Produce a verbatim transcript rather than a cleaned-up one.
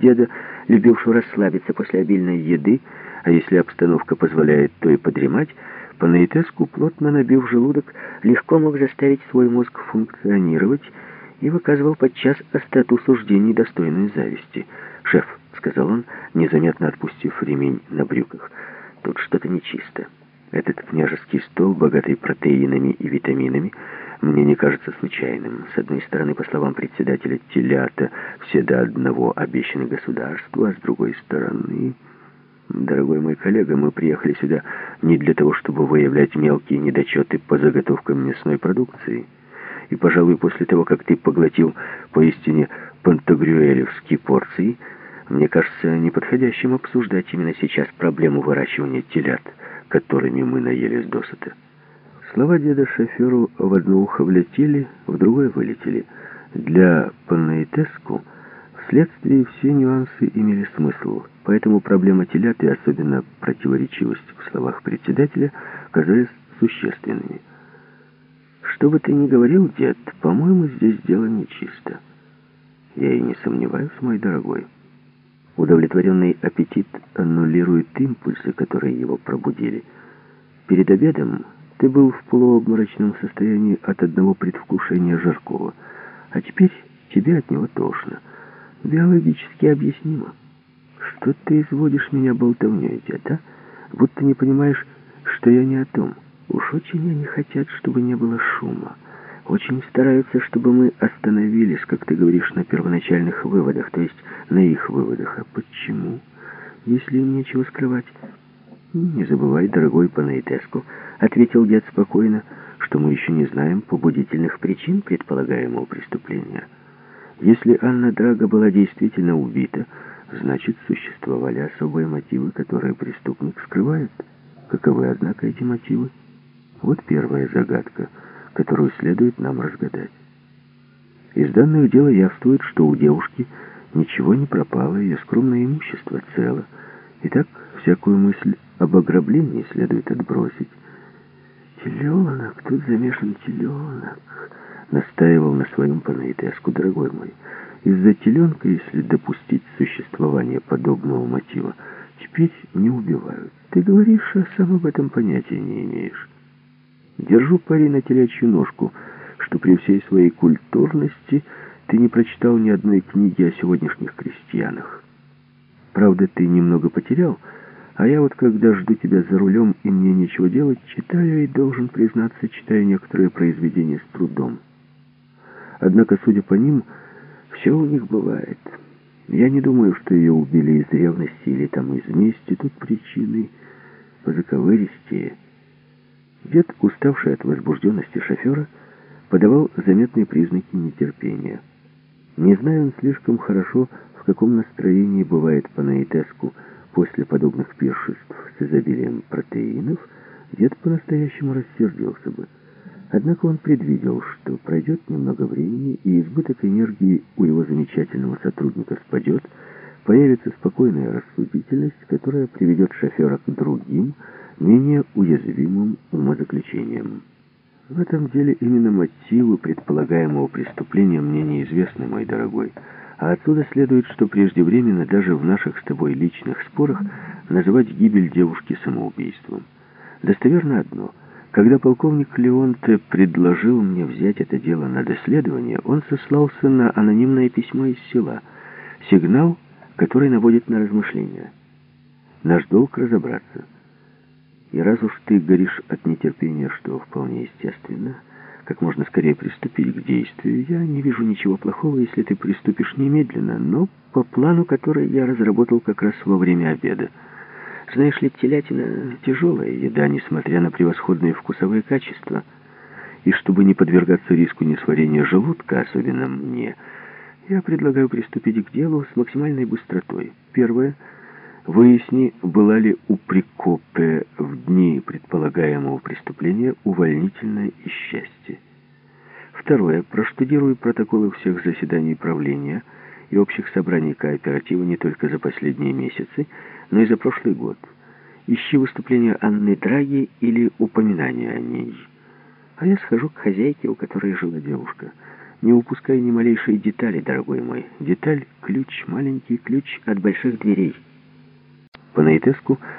деда, любившего расслабиться после обильной еды, а если обстановка позволяет, то и подремать, Панаитеску, плотно набив желудок, легко мог заставить свой мозг функционировать и выказывал подчас остроту суждений, достойную зависти. «Шеф», — сказал он, незаметно отпустив ремень на брюках, — «тут что-то нечисто. Этот княжеский стол, богатый протеинами и витаминами, мне не кажется случайным. С одной стороны, по словам председателя, телята все до одного обещаны государству, а с другой стороны... Дорогой мой коллега, мы приехали сюда не для того, чтобы выявлять мелкие недочеты по заготовкам мясной продукции. И, пожалуй, после того, как ты поглотил поистине пантагрюэлевские порции, мне кажется неподходящим обсуждать именно сейчас проблему выращивания телят, которыми мы наелись досыта». Слова деда шоферу в одно ухо влетели, в другое вылетели. Для Панаитеску вследствие все нюансы имели смысл, поэтому проблема телят и особенно противоречивость в словах председателя казались существенными. «Что бы ты ни говорил, дед, по-моему, здесь дело нечисто». «Я и не сомневаюсь, мой дорогой». Удовлетворенный аппетит аннулирует импульсы, которые его пробудили. Перед обедом ты был в полуобморочном состоянии от одного предвкушения жаркого, а теперь тебе от него тошно. Биологически объяснимо. Что ты изводишь меня болтовней, дед, а? Будто не понимаешь, что я не о том. Уж очень они хотят, чтобы не было шума. Очень стараются, чтобы мы остановились, как ты говоришь, на первоначальных выводах, то есть на их выводах. А почему? Если им нечего скрывать. «Не забывай, дорогой Панаитеску», — ответил дед спокойно, — «что мы еще не знаем побудительных причин предполагаемого преступления. Если Анна Драга была действительно убита, значит, существовали особые мотивы, которые преступник скрывает. Каковы, однако, эти мотивы? Вот первая загадка, которую следует нам разгадать. Из данных дела явствует, что у девушки ничего не пропало, ее скромное имущество цело. Итак, всякую мысль об ограблении следует отбросить. «Теленок, тут замешан теленок», — настаивал на своем Панаитеску, дорогой мой. «Из-за теленка, если допустить существование подобного мотива, теперь не убивают. Ты говоришь, а сам об этом понятия не имеешь. Держу пари на телячью ножку, что при всей своей культурности ты не прочитал ни одной книги о сегодняшних крестьянах. Правда, ты немного потерял, а я вот, когда жду тебя за рулем и мне нечего делать, читаю и, должен признаться, читаю некоторые произведения с трудом. Однако, судя по ним, все у них бывает. Я не думаю, что ее убили из ревности или там из мести. Тут причины позаковыристее». Дед, уставший от возбужденности шофера, подавал заметные признаки нетерпения. Не зная он слишком хорошо, в каком настроении бывает Панаитеску после подобных пиршеств с изобилием протеинов, дед по-настоящему рассердился бы. Однако он предвидел, что пройдет немного времени, и избыток энергии у его замечательного сотрудника спадет, появится спокойная рассудительность, которая приведет шофера к другим, менее уязвимым умозаключениям. В этом деле именно мотивы предполагаемого преступления мне неизвестны, мой дорогой. А отсюда следует, что преждевременно даже в наших с тобой личных спорах называть гибель девушки самоубийством. Достоверно одно. Когда полковник Леонте предложил мне взять это дело на доследование, он сослался на анонимное письмо из села. Сигнал, который наводит на размышления. Наш долг разобраться. И раз уж ты горишь от нетерпения, что вполне естественно, как можно скорее приступить к действию, я не вижу ничего плохого, если ты приступишь немедленно, но по плану, который я разработал как раз во время обеда. Знаешь ли, телятина — тяжелая еда, несмотря на превосходные вкусовые качества. И чтобы не подвергаться риску несварения желудка, особенно мне, я предлагаю приступить к делу с максимальной быстротой. Первое. Выясни, была ли у Прикопе в дни предполагаемого преступления увольнительное из счастья. Второе. Проштудируй протоколы всех заседаний правления и общих собраний кооператива не только за последние месяцы, но и за прошлый год. Ищи выступления Анны Драги или упоминания о ней. А я схожу к хозяйке, у которой жила девушка. Не упускай ни малейшей детали, дорогой мой. Деталь — ключ, маленький ключ от больших дверей». Панаитеску